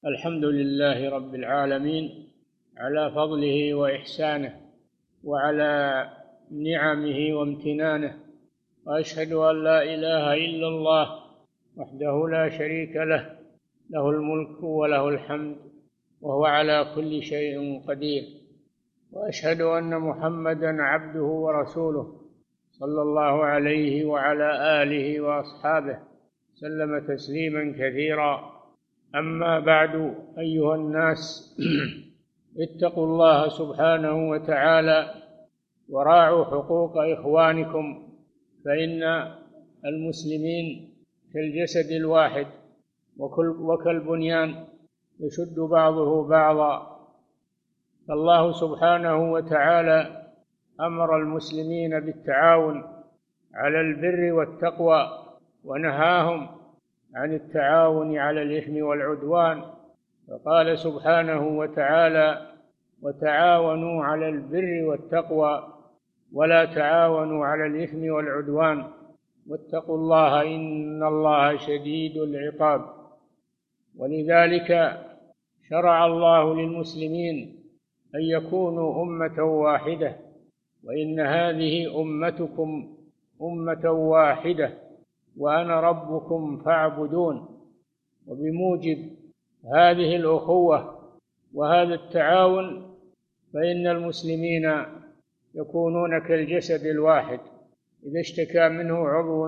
الحمد لله رب العالمين على فضله وإحسانه وعلى نعمه وامتنانه، وأشهد أن لا إله إلا الله وحده لا شريك له، له الملك وله الحمد وهو على كل شيء قدير. وأشهد أن محمدًا عبده ورسوله صلى الله عليه وعلى آله وأصحابه سلم تسليمًا كثيرًا. أما بعد، أيها الناس، اتقوا الله سبحانه وتعالى وراعوا حقوق إخوانكم، فإن المسلمين كالجسد الواحد وكالبنيان يشد بعضه بعضا. فالله سبحانه وتعالى أمر المسلمين بالتعاون على البر والتقوى، ونهاهم عن التعاون على الإثم والعدوان، فقال سبحانه وتعالى: وتعاونوا على البر والتقوى ولا تعاونوا على الإثم والعدوان واتقوا الله إن الله شديد العقاب. ولذلك شرع الله للمسلمين أن يكونوا أمة واحدة، وإن هذه أمتكم أمة واحدة وأنا ربكم فاعبدون. وبموجب هذه الأخوة وهذا التعاون فإن المسلمين يكونون كالجسد الواحد، إذا اشتكى منه عضو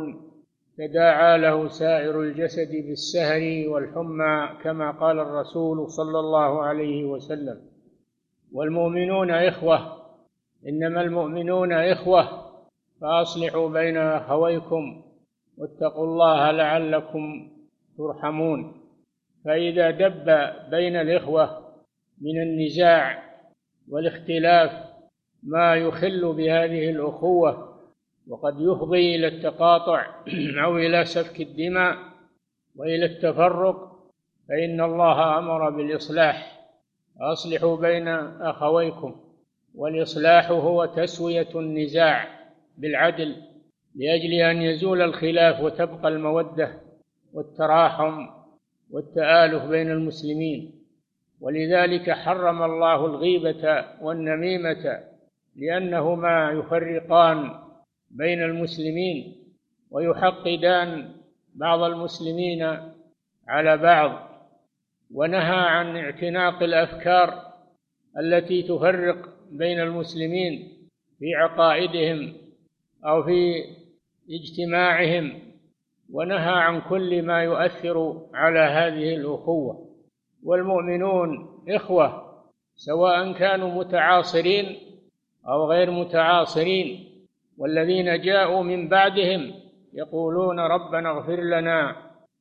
تداعى له سائر الجسد بالسهر والحمى، كما قال الرسول صلى الله عليه وسلم: والمؤمنون إخوة، إنما المؤمنون إخوة فأصلحوا بين أخويكم واتقوا الله لعلكم ترحمون. فإذا دب بين الإخوة من النزاع والاختلاف ما يخل بهذه الأخوة وقد يفضي إلى التقاطع أو إلى سفك الدماء وإلى التفرق، فإن الله أمر بالإصلاح: أصلحوا بين أخويكم. والإصلاح هو تسوية النزاع بالعدل لأجل أن يزول الخلاف وتبقى المودة والتراحم والتآلف بين المسلمين. ولذلك حرم الله الغيبة والنميمة، لأنهما يفرقان بين المسلمين ويحقدان بعض المسلمين على بعض، ونهى عن اعتناق الأفكار التي تفرق بين المسلمين في عقائدهم أو في اجتماعهم، ونهى عن كل ما يؤثر على هذه الأخوة. والمؤمنون إخوة سواء كانوا متعاصرين أو غير متعاصرين، والذين جاءوا من بعدهم يقولون: ربنا اغفر لنا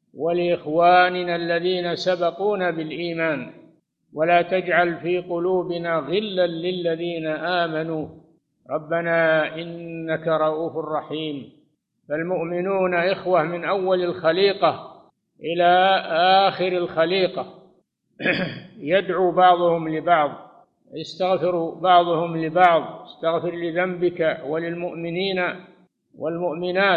ولإخواننا الذين سبقونا بالإيمان ولا تجعل في قلوبنا غلا للذين آمنوا ربنا إنك رؤوف رحيم. فالمؤمنون إخوة من أول الخليقة إلى آخر الخليقة، يدعو بعضهم لبعض، يستغفر بعضهم لبعض: استغفر لذنبك وللمؤمنين والمؤمنات،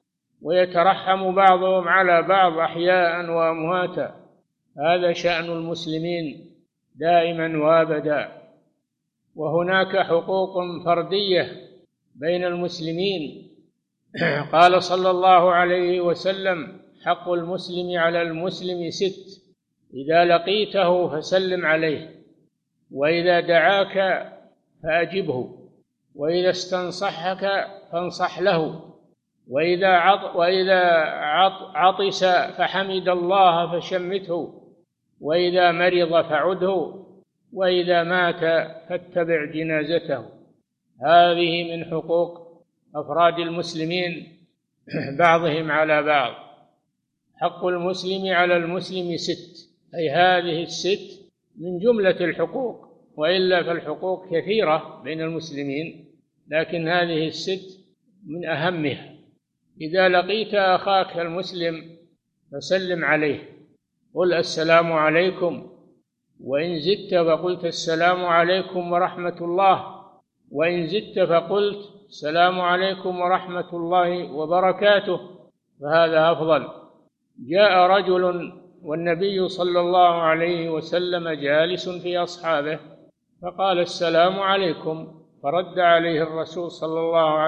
ويترحم بعضهم على بعض أحياء وأمواتا. هذا شأن المسلمين دائما وابدا. وهناك حقوق فردية بين المسلمين. قال صلى الله عليه وسلم: حق المسلم على المسلم 6: إذا لقيته فسلم عليه، وإذا دعاك فأجبه، وإذا استنصحك فانصح له، وإذا عطس فحمد الله فشمته، وإذا مرض فعده، وإذا مات فاتبع جنازته. هذه من حقوق أفراد المسلمين بعضهم على بعض. حق المسلم على المسلم 6، أي هذه 6 من جملة الحقوق، وإلا فالحقوق كثيرة بين المسلمين، لكن هذه 6 من أهمها. إذا لقيت أخاك المسلم فسلم عليه، قل السلام عليكم، وإن زدت فقلت السلام عليكم ورحمة الله، وإن زدت فقلت السلام عليكم ورحمة الله وبركاته، فهذا أفضل. جاء رجل والنبي صلى الله عليه وسلم جالس في أصحابه، فقال: السلام عليكم. فرد عليه الرسول صلى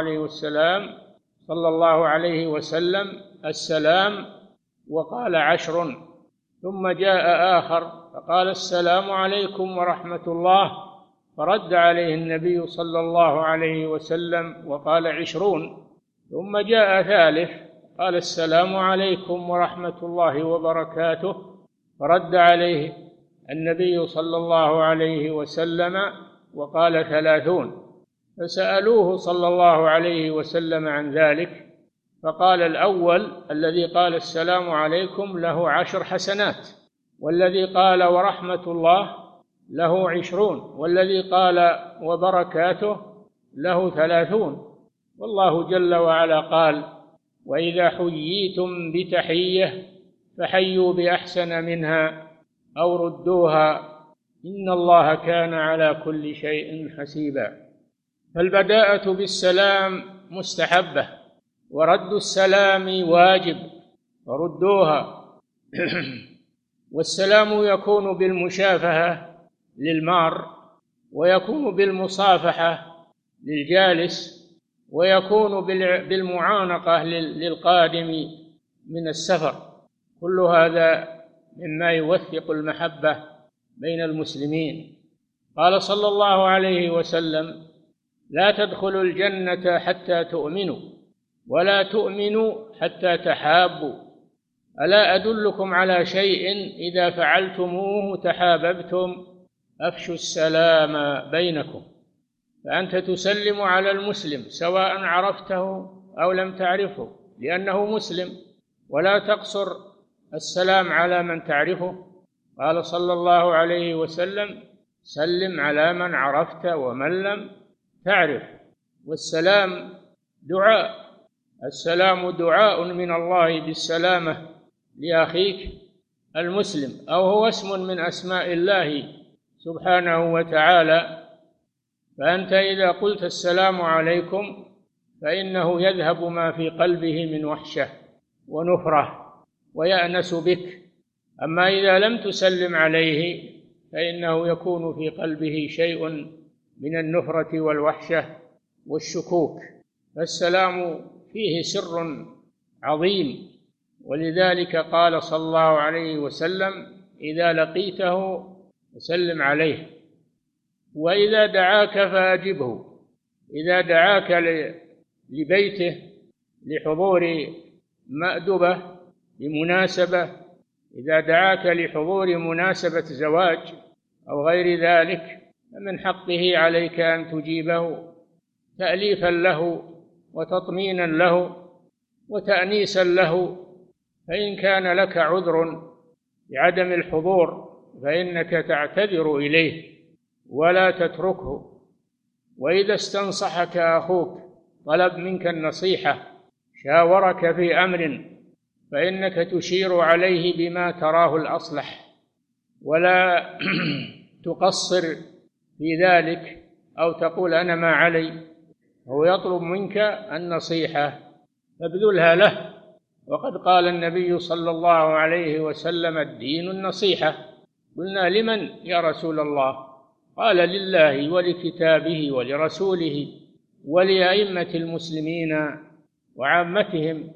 الله عليه وسلم: السلام، وقال: 10. ثم جاء آخر فقال: السلام عليكم ورحمة الله. فرد عليه النبي صلى الله عليه وسلم وقال: 20. ثم جاء ثالث قال: السلام عليكم ورحمة الله وبركاته. فرد عليه النبي صلى الله عليه وسلم وقال: 30. فسألوه صلى الله عليه وسلم عن ذلك، فقال: الأول الذي قال السلام عليكم له 10 حسنات، والذي قال ورحمة الله له 20، والذي قال وبركاته له 30. والله جل وعلا قال: وإذا حييتم بتحية فحيوا بأحسن منها أو ردوها إن الله كان على كل شيء حسيبا. فالبداءة بالسلام مستحبة، ورد السلام واجب، وردوها. والسلام يكون بالمشافهة للمار، ويكون بالمصافحة للجالس، ويكون بالمعانقة للقادم من السفر. كل هذا مما يوثق المحبة بين المسلمين. قال صلى الله عليه وسلم: لا تدخلوا الجنة حتى تؤمنوا، ولا تؤمنوا حتى تحابوا. ألا أدلكم على شيء إذا فعلتموه تحاببتم؟ أفشوا السلام بينكم. فأنت تسلم على المسلم سواء عرفته أو لم تعرفه لأنه مسلم، ولا تقصر السلام على من تعرفه. قال صلى الله عليه وسلم: سلم على من عرفت ومن لم تعرف. والسلام دعاء، السلام دعاء من الله بالسلامة لأخيك المسلم، أو هو اسم من أسماء الله سبحانه وتعالى. فأنت إذا قلت السلام عليكم فإنه يذهب ما في قلبه من وحشة ونفرة ويأنس بك. أما إذا لم تسلم عليه فإنه يكون في قلبه شيء من النفرة والوحشة والشكوك. فالسلام فيه سر عظيم، ولذلك قال صلى الله عليه وسلم: إذا لقيته فسلم عليه، وإذا دعاك فأجبه. إذا دعاك لبيته لحضور مأدبة لمناسبة، إذا دعاك لحضور مناسبة زواج أو غير ذلك، فمن حقه عليك أن تجيبه تأليفا له وتطمينا له وتأنيسا له. فإن كان لك عذر بعدم الحضور فإنك تعتذر إليه ولا تتركه. وإذا استنصحك أخوك طلب منك النصيحة، شاورك في أمر، فإنك تشير عليه بما تراه الأصلح، ولا تقصر في ذلك أو تقول أنا ما علي. هو يطلب منك النصيحة فابذلها له. وقد قال النبي صلى الله عليه وسلم: الدين النصيحة. قلنا: لمن يا رسول الله؟ قال: لله ولكتابه ولرسوله ولأئمة المسلمين وعامتهم.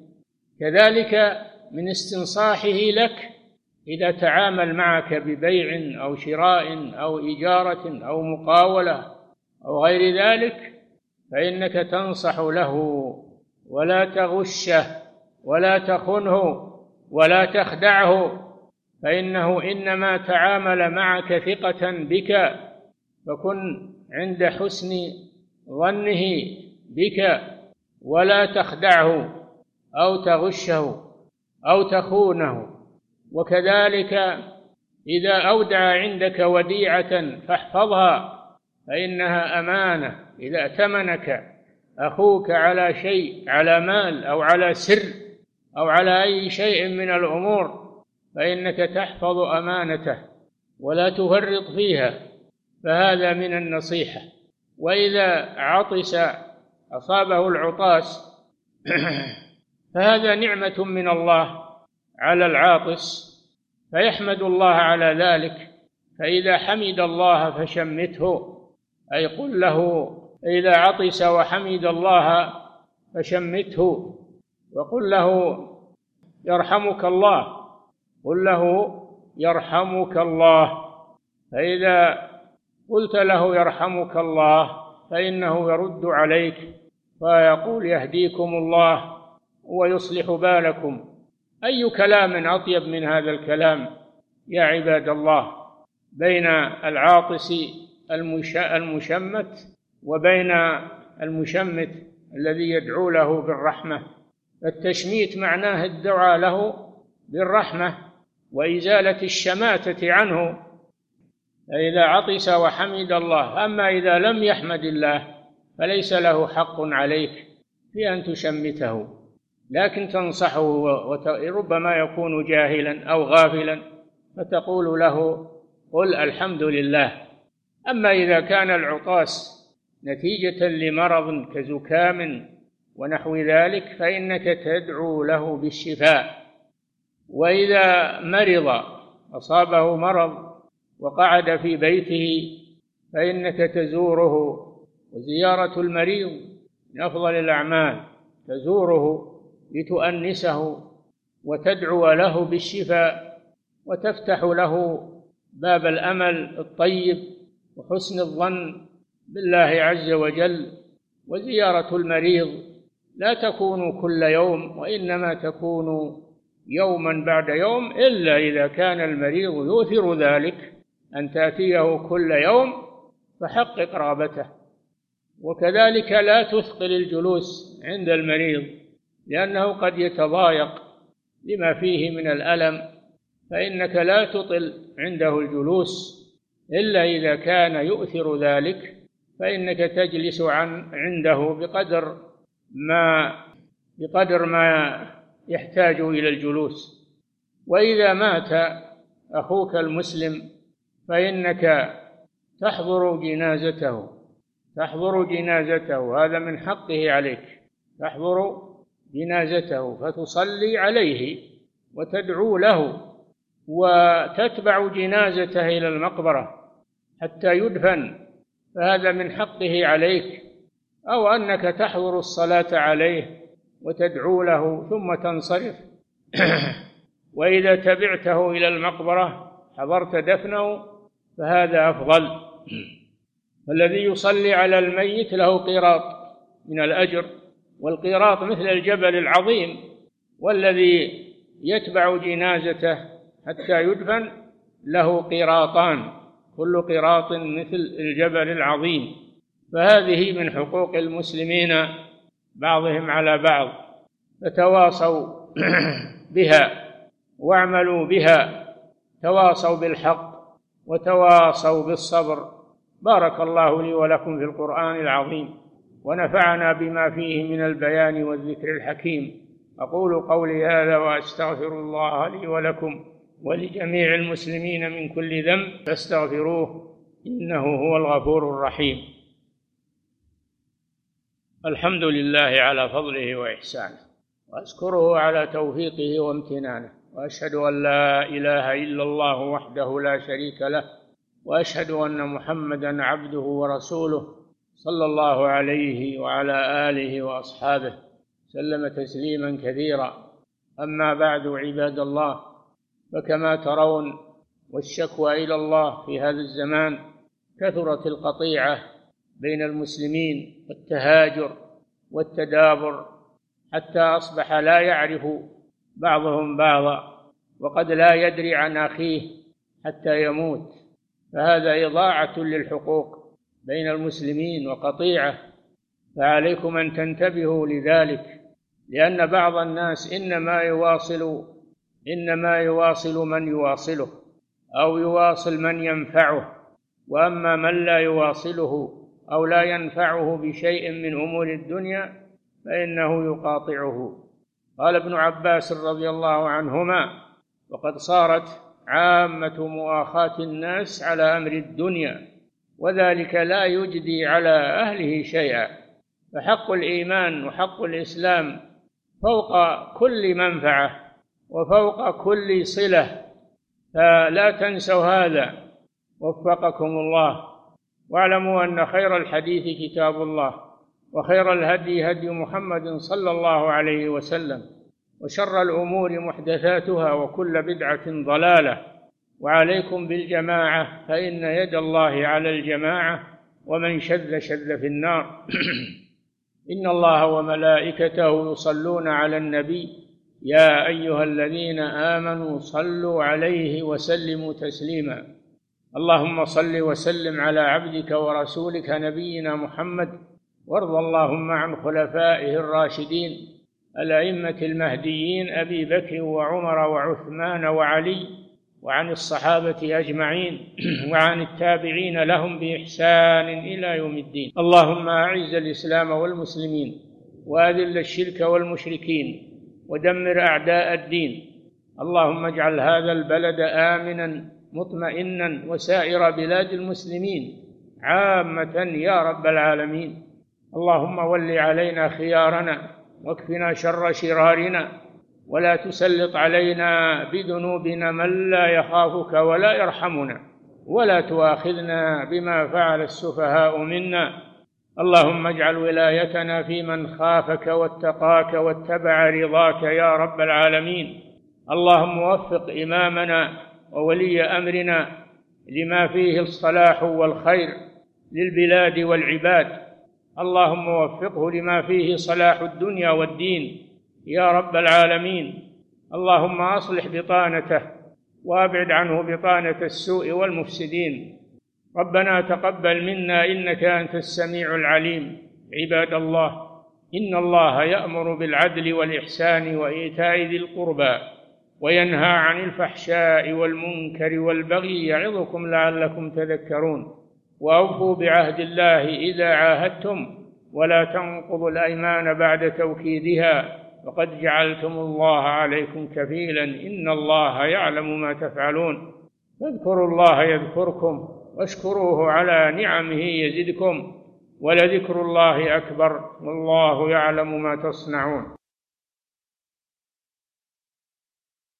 كذلك من استنصاحه لك إذا تعامل معك ببيع أو شراء أو إجارة أو مقاولة أو غير ذلك، فإنك تنصح له ولا تغشه ولا تخنه ولا تخدعه، فإنه إنما تعامل معك ثقة بك، فكن عند حسن ظنه بك، ولا تخدعه أو تغشه أو تخونه. وكذلك إذا أودع عندك وديعة فاحفظها، فإنها أمانة. إذا ائتمنك أخوك على شيء، على مال أو على سر أو على أي شيء من الأمور، فإنك تحفظ أمانته ولا تفرط فيها، فهذا من النصيحة. وإذا عطس أصابه العطاس فهذا نعمة من الله على العاطس، فيحمد الله على ذلك. فإذا حمد الله فشمته، أي قل له إذا عطس وحمد الله فشمته، وقل له يرحمك الله، قل له يرحمك الله. فإذا قلت له يرحمك الله فإنه يرد عليك فيقول يهديكم الله ويصلح بالكم. أي كلام أطيب من هذا الكلام يا عباد الله، بين العاطس المشمت وبين المشمت الذي يدعو له بالرحمة. التشميت معناه الدعاء له بالرحمة وإزالة الشماتة عنه إذا عطس وحمد الله. أما إذا لم يحمد الله فليس له حق عليك في أن تشمته، لكن تنصحه، وربما يكون جاهلا أو غافلا، فتقول له قل الحمد لله. أما إذا كان العطاس نتيجة لمرض كزكام ونحو ذلك فإنك تدعو له بالشفاء. وإذا مرض أصابه مرض وقعد في بيته فإنك تزوره، وزيارة المريض من أفضل الأعمال، تزوره لتؤنسه وتدعو له بالشفاء وتفتح له باب الأمل الطيب وحسن الظن بالله عز وجل. وزيارة المريض لا تكون كل يوم، وإنما تكون يوما بعد يوم، إلا إذا كان المريض يؤثر ذلك أن تأتيه كل يوم فحقق رغبته. وكذلك لا تثقل الجلوس عند المريض، لأنه قد يتضايق لما فيه من الألم، فإنك لا تطل عنده الجلوس إلا إذا كان يؤثر ذلك، فإنك تجلس عنده بقدر ما يحتاج إلى الجلوس. وإذا مات أخوك المسلم فإنك تحضر جنازته، هذا من حقه عليك، تحضر جنازته فتصلي عليه وتدعو له، وتتبع جنازته إلى المقبرة حتى يدفن، فهذا من حقه عليك. أو أنك تحضر الصلاة عليه وتدعو له ثم تنصرف. وإذا تبعته إلى المقبرة حضرت دفنه فهذا أفضل. الذي يصلي على الميت له قيراط من الأجر، والقيراط مثل الجبل العظيم، والذي يتبع جنازته حتى يدفن له قيراطان، كل قيراط مثل الجبل العظيم. فهذه من حقوق المسلمين بعضهم على بعض، فتواصوا بها واعملوا بها، تواصوا بالحق وتواصوا بالصبر. بارك الله لي ولكم في القرآن العظيم، ونفعنا بما فيه من البيان والذكر الحكيم. أقول قولي هذا وأستغفر الله لي ولكم ولجميع المسلمين من كل ذنب فاستغفروه إنه هو الغفور الرحيم. الحمد لله على فضله وإحسانه، وأشكره على توفيقه وامتنانه، وأشهد أن لا إله إلا الله وحده لا شريك له، وأشهد أن محمدًا عبده ورسوله صلى الله عليه وعلى آله وأصحابه سلم تسليمًا كثيرا. أما بعد، عباد الله، فكما ترون والشكوى إلى الله في هذا الزمان، كثرت القطيعة بين المسلمين والتهاجر والتدابر، حتى أصبح لا يعرف بعضهم بعضا، وقد لا يدري عن أخيه حتى يموت. فهذا إضاعة للحقوق بين المسلمين وقطيعة، فعليكم أن تنتبهوا لذلك، لأن بعض الناس إنما يواصل من يواصله أو يواصل من ينفعه، وأما من لا يواصله أو لا ينفعه بشيء من أمور الدنيا فإنه يقاطعه. قال ابن عباس رضي الله عنهما: وقد صارت عامة مؤاخاة الناس على أمر الدنيا، وذلك لا يجدي على أهله شيئا. فحق الإيمان وحق الإسلام فوق كل منفعة وفوق كل صلة فلا تنسوا هذا، وفقكم الله. واعلموا أن خير الحديث كتاب الله، وخير الهدي هدي محمد صلى الله عليه وسلم، وشر الأمور محدثاتها، وكل بدعة ضلالة. وعليكم بالجماعة، فإن يد الله على الجماعة، ومن شذ شذ في النار. إن الله وملائكته يصلون على النبي، يا أيها الذين آمنوا صلوا عليه وسلموا تسليما. اللهم صل وسلم على عبدك ورسولك نبينا محمد، وارض اللهم عن خلفائه الراشدين الأئمة المهديين أبي بكر وعمر وعثمان وعلي، وعن الصحابة أجمعين، وعن التابعين لهم بإحسان إلى يوم الدين. اللهم أعز الإسلام والمسلمين، وأذل الشرك والمشركين، ودمر أعداء الدين. اللهم اجعل هذا البلد آمنا مطمئنا، وسائر بلاد المسلمين عامة يا رب العالمين. اللهم ول علينا خيارنا، واكفنا شر شرارنا، ولا تسلط علينا بذنوبنا من لا يخافك ولا يرحمنا، ولا تؤاخذنا بما فعل السفهاء منا. اللهم اجعل ولايتنا في من خافك واتقاك واتبع رضاك يا رب العالمين. اللهم وفق إمامنا وولي أمرنا لما فيه الصلاح والخير للبلاد والعباد. اللهم وفقه لما فيه صلاح الدنيا والدين يا رب العالمين. اللهم أصلح بطانته، وأبعد عنه بطانة السوء والمفسدين. ربنا تقبل منا إنك أنت السميع العليم. عباد الله، إن الله يأمر بالعدل والإحسان وإيتاء ذي القربى، وينهى عن الفحشاء والمنكر والبغي، يعظكم لعلكم تذكرون. وأوفوا بعهد الله إذا عاهدتم، ولا تنقضوا الأيمان بعد توكيدها، وقد جعلتم الله عليكم كفيلا، إن الله يعلم ما تفعلون. فاذكروا الله يذكركم، واشكروه على نعمه يزدكم، ولذكر الله أكبر، والله يعلم ما تصنعون.